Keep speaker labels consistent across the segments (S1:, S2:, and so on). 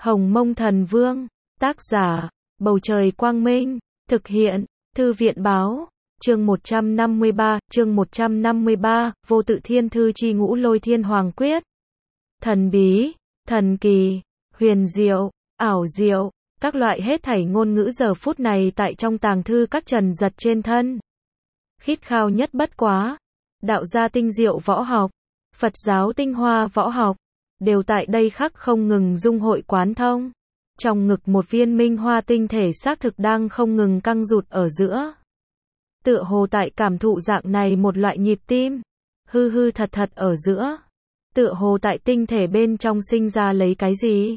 S1: Hồng Mông Thần Vương, tác giả, Bầu Trời Quang Minh, thực hiện, Thư viện Báo, chương 153, Vô Tự Thiên Thư Chi Ngũ Lôi Thiên Hoàng Quyết. Thần bí, thần kỳ, huyền diệu, ảo diệu, các loại hết thảy ngôn ngữ giờ phút này tại trong tàng thư các Trần Giật trên thân. Khít khao nhất bất quá, đạo gia tinh diệu võ học, Phật giáo tinh hoa võ học, đều tại đây khắc không ngừng dung hội quán thông. Trong ngực một viên minh hoa tinh thể xác thực đang không ngừng căng rụt ở giữa. Tựa hồ tại cảm thụ dạng này một loại nhịp tim, hư hư thật thật ở giữa. Tựa hồ tại tinh thể bên trong sinh ra lấy cái gì?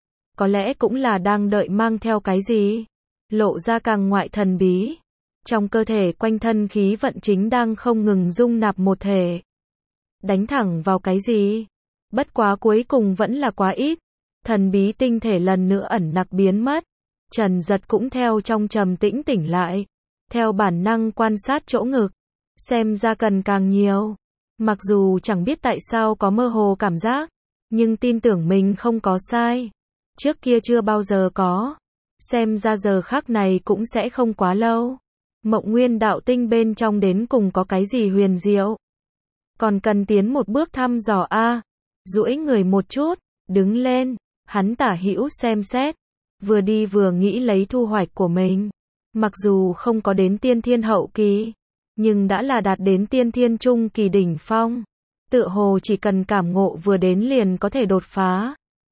S1: Có lẽ cũng là đang đợi mang theo cái gì? Lộ ra càng ngoại thần bí. Trong cơ thể quanh thân khí vận chính đang không ngừng dung nạp một thể. Đánh thẳng vào cái gì? Bất quá cuối cùng vẫn là quá ít. Thần bí tinh thể lần nữa ẩn nặc biến mất. Trần Giật cũng theo trong trầm tĩnh tỉnh lại. Theo bản năng quan sát chỗ ngực. Xem ra cần càng nhiều. Mặc dù chẳng biết tại sao có mơ hồ cảm giác. Nhưng tin tưởng mình không có sai. Trước kia chưa bao giờ có. Xem ra giờ khắc này cũng sẽ không quá lâu. Mộng Nguyên đạo tinh bên trong đến cùng có cái gì huyền diệu. Còn cần tiến một bước thăm dò a. Duỗi người một chút, đứng lên, hắn tả hữu xem xét, vừa đi vừa nghĩ lấy thu hoạch của mình. Mặc dù không có đến tiên thiên hậu kỳ, nhưng đã là đạt đến tiên thiên trung kỳ đỉnh phong. Tựa hồ chỉ cần cảm ngộ vừa đến liền có thể đột phá.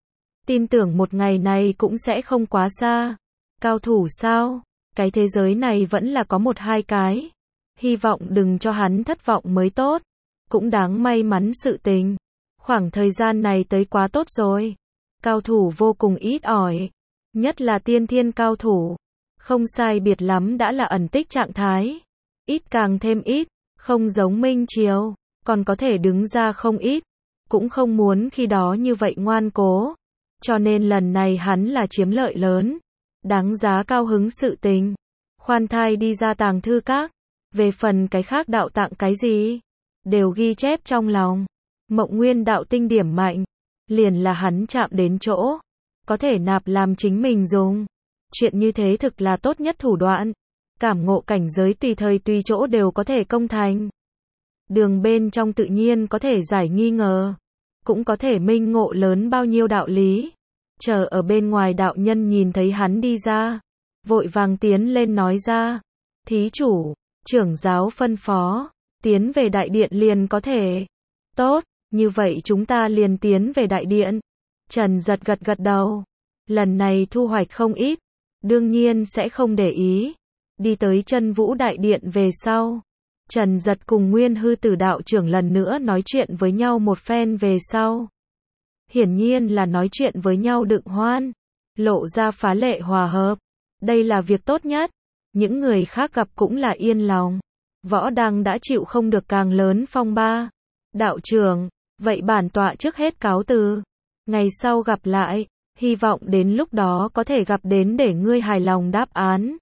S1: Tin tưởng một ngày này cũng sẽ không quá xa. Cao thủ sao? Cái thế giới này vẫn là có một hai cái. Hy vọng đừng cho hắn thất vọng mới tốt. Cũng đáng may mắn sự tình. Khoảng thời gian này tới quá tốt rồi. Cao thủ vô cùng ít ỏi. Nhất là tiên thiên cao thủ. Không sai biệt lắm đã là ẩn tích trạng thái. Ít càng thêm ít. Không giống Minh Triều. Còn có thể đứng ra không ít. Cũng không muốn khi đó như vậy ngoan cố. Cho nên lần này hắn là chiếm lợi lớn. Đáng giá cao hứng sự tình. Khoan thai đi ra tàng thư các. Về phần cái khác đạo tạng cái gì, đều ghi chép trong lòng. Mộng Nguyên đạo tinh điểm mạnh. Liền là hắn chạm đến chỗ. Có thể nạp làm chính mình dùng. Chuyện như thế thực là tốt nhất thủ đoạn. Cảm ngộ cảnh giới tùy thời tùy chỗ đều có thể công thành. Đường bên trong tự nhiên có thể giải nghi ngờ. Cũng có thể minh ngộ lớn bao nhiêu đạo lý. Chờ ở bên ngoài đạo nhân nhìn thấy hắn đi ra. Vội vàng tiến lên nói ra. Thí chủ, trưởng giáo phân phó. Tiến về đại điện liền có thể. Tốt, như vậy chúng ta liền tiến về đại điện. Trần Giật gật gật đầu. Lần này thu hoạch không ít. Đương nhiên sẽ không để ý. Đi tới Chân Vũ đại điện về sau. Trần Giật cùng Nguyên Hư Tử đạo trưởng lần nữa nói chuyện với nhau một phen về sau. Hiển nhiên là nói chuyện với nhau đựng hoan. Lộ ra phá lệ hòa hợp. Đây là việc tốt nhất. Những người khác gặp cũng là yên lòng. Võ Đăng đã chịu không được càng lớn phong ba. Đạo trưởng, vậy bản tọa trước hết cáo từ. Ngày sau gặp lại, hy vọng đến lúc đó có thể gặp đến để ngươi hài lòng đáp án.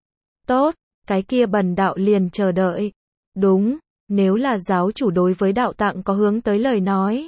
S1: Tốt, cái kia bần đạo liền chờ đợi. Đúng, nếu là giáo chủ đối với đạo tạng có hướng tới lời nói.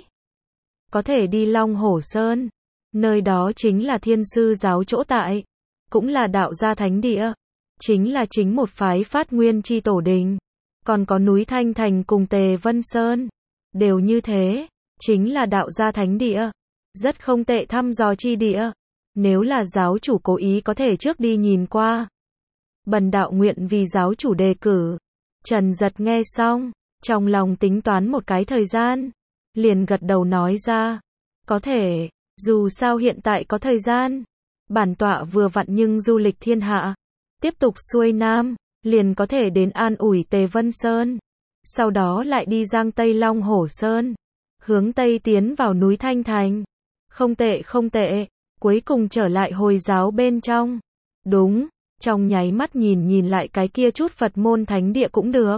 S1: Có thể đi Long Hổ Sơn. Nơi đó chính là Thiên Sư giáo chỗ tại. Cũng là đạo gia thánh địa. Chính là chính một phái phát nguyên chi tổ đình. Còn có núi Thanh Thành cùng Tề Vân Sơn. Đều như thế. Chính là đạo gia thánh địa. Rất không tệ thăm dò chi địa. Nếu là giáo chủ cố ý có thể trước đi nhìn qua. Bần đạo nguyện vì giáo chủ đề cử. Trần Giật nghe xong. Trong lòng tính toán một cái thời gian. Liền gật đầu nói ra. Có thể. Dù sao hiện tại có thời gian. Bản tọa vừa vặn nhưng du lịch thiên hạ. Tiếp tục xuôi nam. Liền có thể đến an ủi Tề Vân Sơn. Sau đó lại đi Giang Tây Long Hổ Sơn. Hướng Tây tiến vào núi Thanh Thành. Không tệ không tệ. Cuối cùng trở lại Hồi giáo bên trong. Đúng. Trong nháy mắt nhìn lại cái kia chút Phật môn thánh địa cũng được.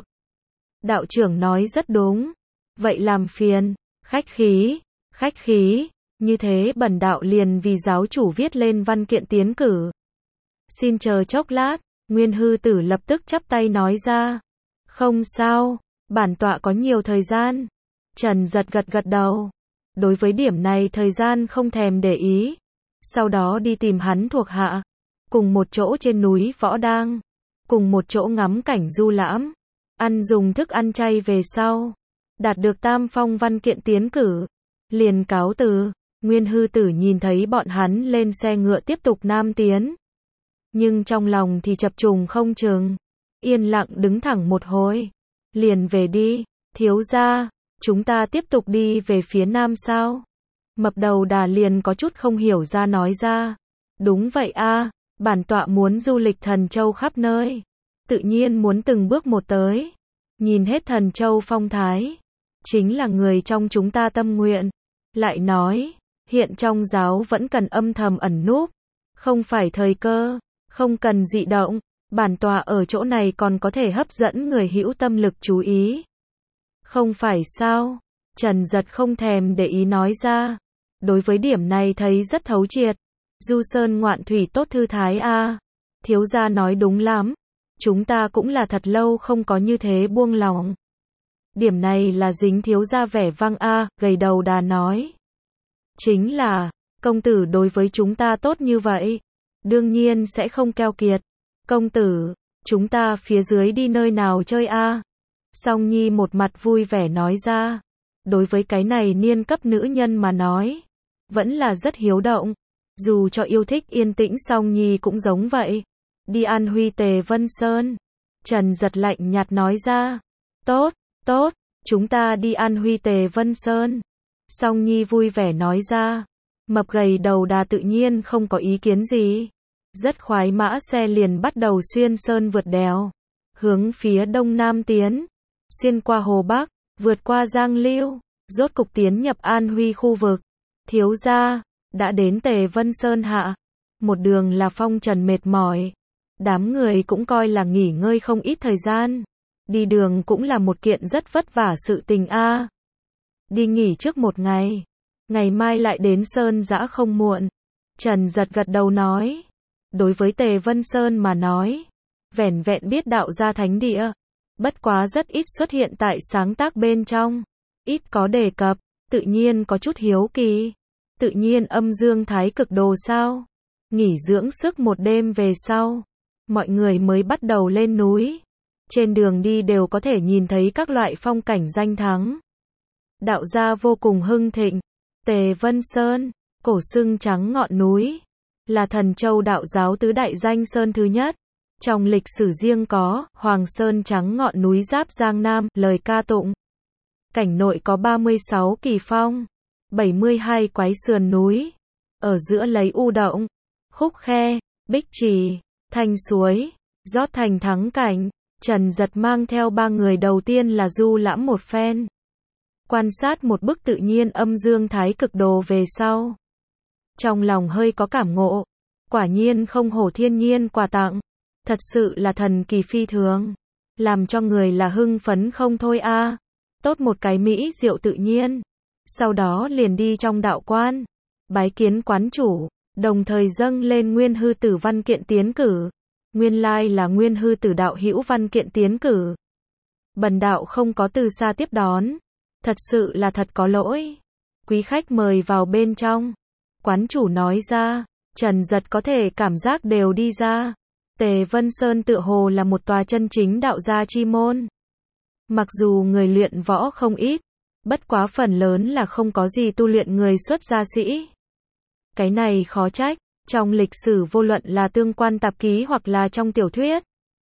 S1: Đạo trưởng nói rất đúng. Vậy làm phiền. Khách khí. Như thế bần đạo liền vì giáo chủ viết lên văn kiện tiến cử. Xin chờ chốc lát. Nguyên Hư Tử lập tức chắp tay nói ra. Không sao. Bản tọa có nhiều thời gian. Trần Giật gật gật đầu. Đối với điểm này thời gian không thèm để ý. sau đó đi tìm hắn thuộc hạ, cùng một chỗ trên núi Võ Đang, cùng một chỗ ngắm cảnh du lãm, ăn dùng thức ăn chay về sau, đạt được tam phong văn kiện tiến cử, liền cáo từ. Nguyên Hư Tử nhìn thấy bọn hắn lên xe ngựa tiếp tục nam tiến, nhưng trong lòng thì chập trùng không chừng, yên lặng đứng thẳng một hồi, liền về đi. Thiếu gia, chúng ta tiếp tục đi về phía nam sao? Mập đầu đà liền có chút không hiểu ra nói ra. Đúng vậy a, bản tọa muốn du lịch Thần Châu khắp nơi, tự nhiên muốn từng bước một tới, nhìn hết Thần Châu phong thái, chính là người trong chúng ta tâm nguyện. Lại nói, hiện trong giáo vẫn cần âm thầm ẩn núp, không phải thời cơ, không cần dị động, bản tọa ở chỗ này còn có thể hấp dẫn người hữu tâm lực chú ý. Không phải sao? Trần Giật không thèm để ý nói ra. Đối với điểm này thấy rất thấu triệt. Du sơn ngoạn thủy tốt thư thái a. Thiếu gia nói đúng lắm. Chúng ta cũng là thật lâu không có như thế buông lòng. Điểm này là dính thiếu gia vẻ vang a, gầy đầu đà nói. Chính là, công tử đối với chúng ta tốt như vậy, đương nhiên sẽ không keo kiệt. Công tử, chúng ta phía dưới đi nơi nào chơi a? Song Nhi một mặt vui vẻ nói ra. Đối với cái này niên cấp nữ nhân mà nói, vẫn là rất hiếu động. Dù cho yêu thích yên tĩnh Song Nhi cũng giống vậy. Đi An Huy Tề Vân Sơn. Trần Giật lạnh nhạt nói ra. Tốt, tốt, chúng ta đi An Huy Tề Vân Sơn. Song Nhi vui vẻ nói ra. Mập gầy đầu đà tự nhiên không có ý kiến gì. Rất khoái mã xe liền bắt đầu xuyên sơn vượt đèo, hướng phía đông nam tiến, xuyên qua Hồ Bắc, vượt qua Giang Lưu, rốt cục tiến nhập An Huy khu vực. Thiếu gia, đã đến Tề Vân Sơn hạ. Một đường là phong trần mệt mỏi, đám người cũng coi là nghỉ ngơi không ít thời gian. Đi đường cũng là một kiện rất vất vả sự tình a. Đi nghỉ trước một ngày, ngày mai lại đến Sơn Dã không muộn. Trần Giật gật đầu nói. Đối với Tề Vân Sơn mà nói, vẻn vẹn biết đạo gia thánh địa, bất quá rất ít xuất hiện tại sáng tác bên trong, ít có đề cập, tự nhiên có chút hiếu kỳ. Tự nhiên âm dương thái cực đồ sao? Nghỉ dưỡng sức một đêm về sau, mọi người mới bắt đầu lên núi. Trên đường đi đều có thể nhìn thấy các loại phong cảnh danh thắng. Đạo gia vô cùng hưng thịnh. Tề Vân Sơn, cổ xưng trắng ngọn núi, là Thần Châu đạo giáo tứ đại danh sơn thứ nhất. Trong lịch sử riêng có Hoàng Sơn trắng ngọn núi giáp Giang Nam, lời ca tụng. Cảnh nội có 36 kỳ phong, 72 quái sườn núi, ở giữa lấy u động, khúc khe, bích trì, thanh suối, rót thành thắng cảnh. Trần Giật mang theo ba người đầu tiên là du lãm một phen, quan sát một bức tự nhiên âm dương thái cực đồ về sau, trong lòng hơi có cảm ngộ. Quả nhiên không hổ thiên nhiên quà tặng, thật sự là thần kỳ phi thường, làm cho người là hưng phấn không thôi a. Tốt một cái mỹ diệu tự nhiên. Sau đó liền đi trong đạo quan, bái kiến quán chủ, đồng thời dâng lên Nguyên Hư Tử văn kiện tiến cử. Nguyên lai là Nguyên Hư Tử đạo hữu văn kiện tiến cử. Bần đạo không có từ xa tiếp đón, thật sự là thật có lỗi. Quý khách mời vào bên trong. Quán chủ nói ra. Trần Giật có thể cảm giác đều đi ra. Tề Vân Sơn tựa hồ là một tòa chân chính đạo gia chi môn. Mặc dù người luyện võ không ít, bất quá phần lớn là không có gì tu luyện người xuất gia sĩ. Cái này khó trách, trong lịch sử vô luận là tương quan tạp ký hoặc là trong tiểu thuyết,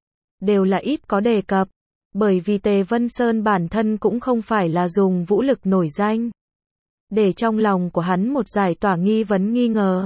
S1: đều là ít có đề cập, bởi vì Tề Vân Sơn bản thân cũng không phải là dùng vũ lực nổi danh. Để trong lòng của hắn một giải tỏa nghi vấn nghi ngờ.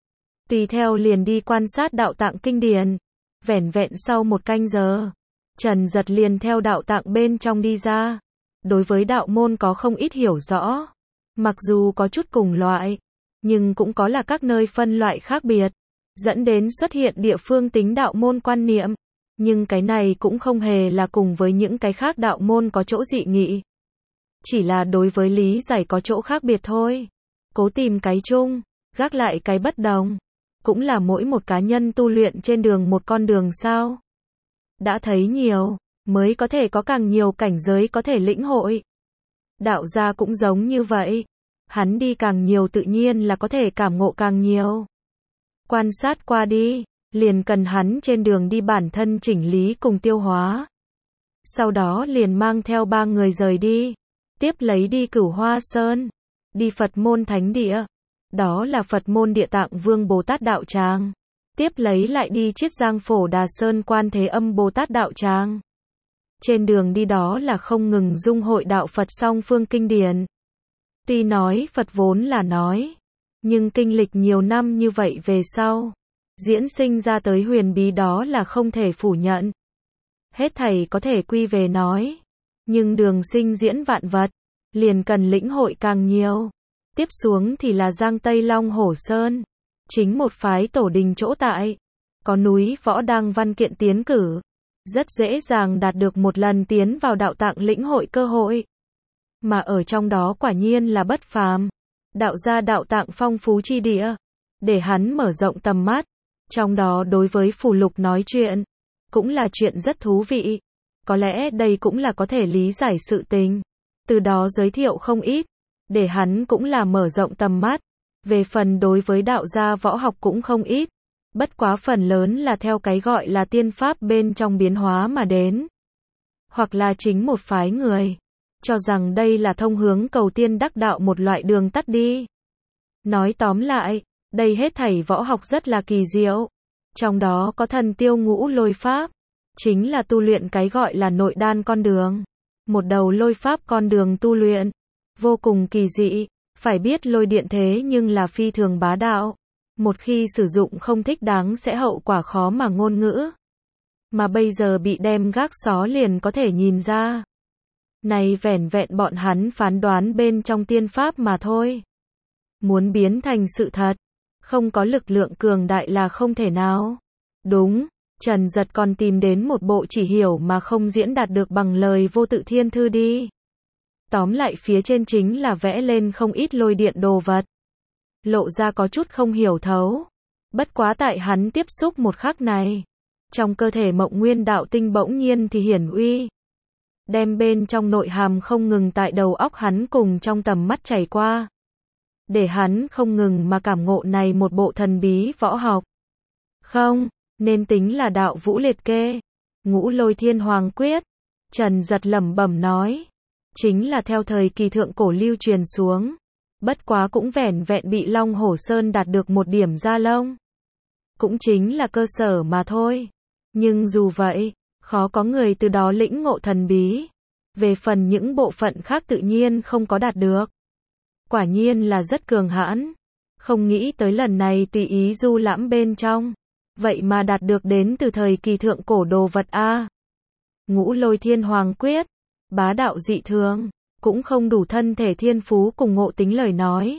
S1: Tùy theo liền đi quan sát đạo tạng kinh điển. Vẻn vẹn sau một canh giờ, Trần Giật liền theo đạo tạng bên trong đi ra. Đối với đạo môn có không ít hiểu rõ. Mặc dù có chút cùng loại, nhưng cũng có là các nơi phân loại khác biệt, dẫn đến xuất hiện địa phương tính đạo môn quan niệm. Nhưng cái này cũng không hề là cùng với những cái khác đạo môn có chỗ dị nghị. Chỉ là đối với lý giải có chỗ khác biệt thôi. Cố tìm cái chung, gác lại cái bất đồng. Cũng là mỗi một cá nhân tu luyện trên đường một con đường sao. Đã thấy nhiều, mới có thể có càng nhiều cảnh giới có thể lĩnh hội. Đạo gia cũng giống như vậy. Hắn đi càng nhiều tự nhiên là có thể cảm ngộ càng nhiều. Quan sát qua đi, liền cần hắn trên đường đi bản thân chỉnh lý cùng tiêu hóa. Sau đó liền mang theo 3 người rời đi. Tiếp lấy đi Cửu Hoa Sơn. Đi Phật môn thánh địa. Đó là Phật môn Địa Tạng Vương Bồ Tát Đạo Tràng. Tiếp lấy lại đi Chiết Giang Phổ Đà Sơn Quan Thế Âm Bồ Tát Đạo Tràng. Trên đường đi đó là không ngừng dung hội đạo Phật song phương kinh điển. Tuy nói Phật vốn là nói, nhưng kinh lịch nhiều năm như vậy về sau, diễn sinh ra tới huyền bí đó là không thể phủ nhận. Hết thảy có thể quy về nói, nhưng đường sinh diễn vạn vật, liền cần lĩnh hội càng nhiều. Tiếp xuống thì là Giang Tây Long Hổ Sơn, chính một phái tổ đình chỗ tại, có núi Võ Đăng văn kiện tiến cử, rất dễ dàng đạt được một lần tiến vào đạo tạng lĩnh hội cơ hội. Mà ở trong đó quả nhiên là bất phàm, đạo gia đạo tạng phong phú chi địa, để hắn mở rộng tầm mắt. Trong đó đối với phù lục nói chuyện, cũng là chuyện rất thú vị. Có lẽ đây cũng là có thể lý giải sự tình. Từ đó giới thiệu không ít, để hắn cũng là mở rộng tầm mắt. Về phần đối với đạo gia võ học cũng không ít. Bất quá phần lớn là theo cái gọi là tiên pháp bên trong biến hóa mà đến. Hoặc là chính một phái người cho rằng đây là thông hướng cầu tiên đắc đạo một loại đường tắt đi. Nói tóm lại, đây hết thảy võ học rất là kỳ diệu. Trong đó có thần tiêu ngũ lôi pháp, chính là tu luyện cái gọi là nội đan con đường. Một đầu lôi pháp con đường tu luyện, vô cùng kỳ dị, phải biết lôi điện thế nhưng là phi thường bá đạo. Một khi sử dụng không thích đáng sẽ hậu quả khó mà ngôn ngữ. Mà bây giờ bị đem gác xó liền có thể nhìn ra. Này vẻn vẹn bọn hắn phán đoán bên trong tiên pháp mà thôi. Muốn biến thành sự thật, không có lực lượng cường đại là không thể nào. Đúng, Trần Giật còn tìm đến một bộ chỉ hiểu mà không diễn đạt được bằng lời vô tự thiên thư đi. Tóm lại phía trên chính là vẽ lên không ít lôi điện đồ vật. Lộ ra có chút không hiểu thấu. Bất quá tại hắn tiếp xúc một khắc này, trong cơ thể Mộng Nguyên đạo tinh bỗng nhiên thì hiển uy. Đem bên trong nội hàm không ngừng tại đầu óc hắn cùng trong tầm mắt chảy qua. Để hắn không ngừng mà cảm ngộ này một bộ thần bí võ học. Không, nên tính là đạo vũ liệt kê. Ngũ Lôi Thiên Hoàng Quyết. Trần Giật lẩm bẩm nói. Chính là theo thời kỳ thượng cổ lưu truyền xuống. Bất quá cũng vẻn vẹn bị Long Hổ Sơn đạt được một điểm gia lông. Cũng chính là cơ sở mà thôi. Nhưng dù vậy, khó có người từ đó lĩnh ngộ thần bí. Về phần những bộ phận khác tự nhiên không có đạt được. Quả nhiên là rất cường hãn. Không nghĩ tới lần này tùy ý du lãm bên trong. Vậy mà đạt được đến từ thời kỳ thượng cổ đồ vật A. Ngũ Lôi Thiên Hoàng Quyết. Bá đạo dị thường. Cũng không đủ thân thể thiên phú cùng ngộ tính lời nói.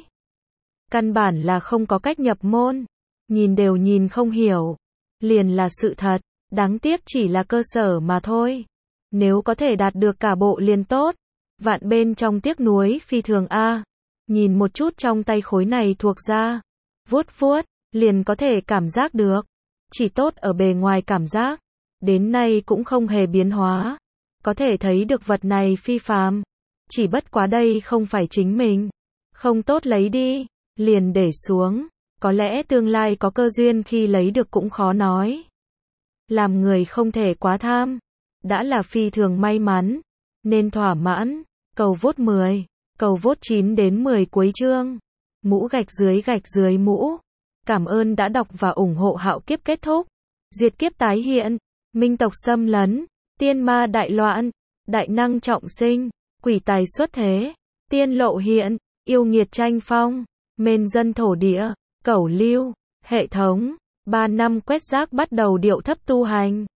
S1: Căn bản là không có cách nhập môn. Nhìn đều nhìn không hiểu. Liền là sự thật. Đáng tiếc chỉ là cơ sở mà thôi. Nếu có thể đạt được cả bộ liền tốt. Vạn bên trong tiếc nuối phi thường A. Nhìn một chút trong tay khối này thuộc ra. Vuốt vuốt, liền có thể cảm giác được. Chỉ tốt ở bề ngoài cảm giác. Đến nay cũng không hề biến hóa. Có thể thấy được vật này phi phàm. Chỉ bất quá đây không phải chính mình. Không tốt lấy đi. Liền để xuống. Có lẽ tương lai có cơ duyên khi lấy được cũng khó nói. Làm người không thể quá tham. Đã là phi thường may mắn. Nên thỏa mãn. Cầu vote 10. Cầu vote 9 đến 10 cuối chương. Mũ gạch dưới mũ. Cảm ơn đã đọc và ủng hộ Hạo Kiếp kết thúc. Diệt kiếp tái hiện. Minh tộc xâm lấn. Tiên ma đại loạn. Đại năng trọng sinh. Quỷ tài xuất thế. Tiên lộ hiện. Yêu nghiệt tranh phong. Mên dân thổ địa. Cẩu lưu. Hệ thống. 3 năm quét rác bắt đầu điệu thấp tu hành.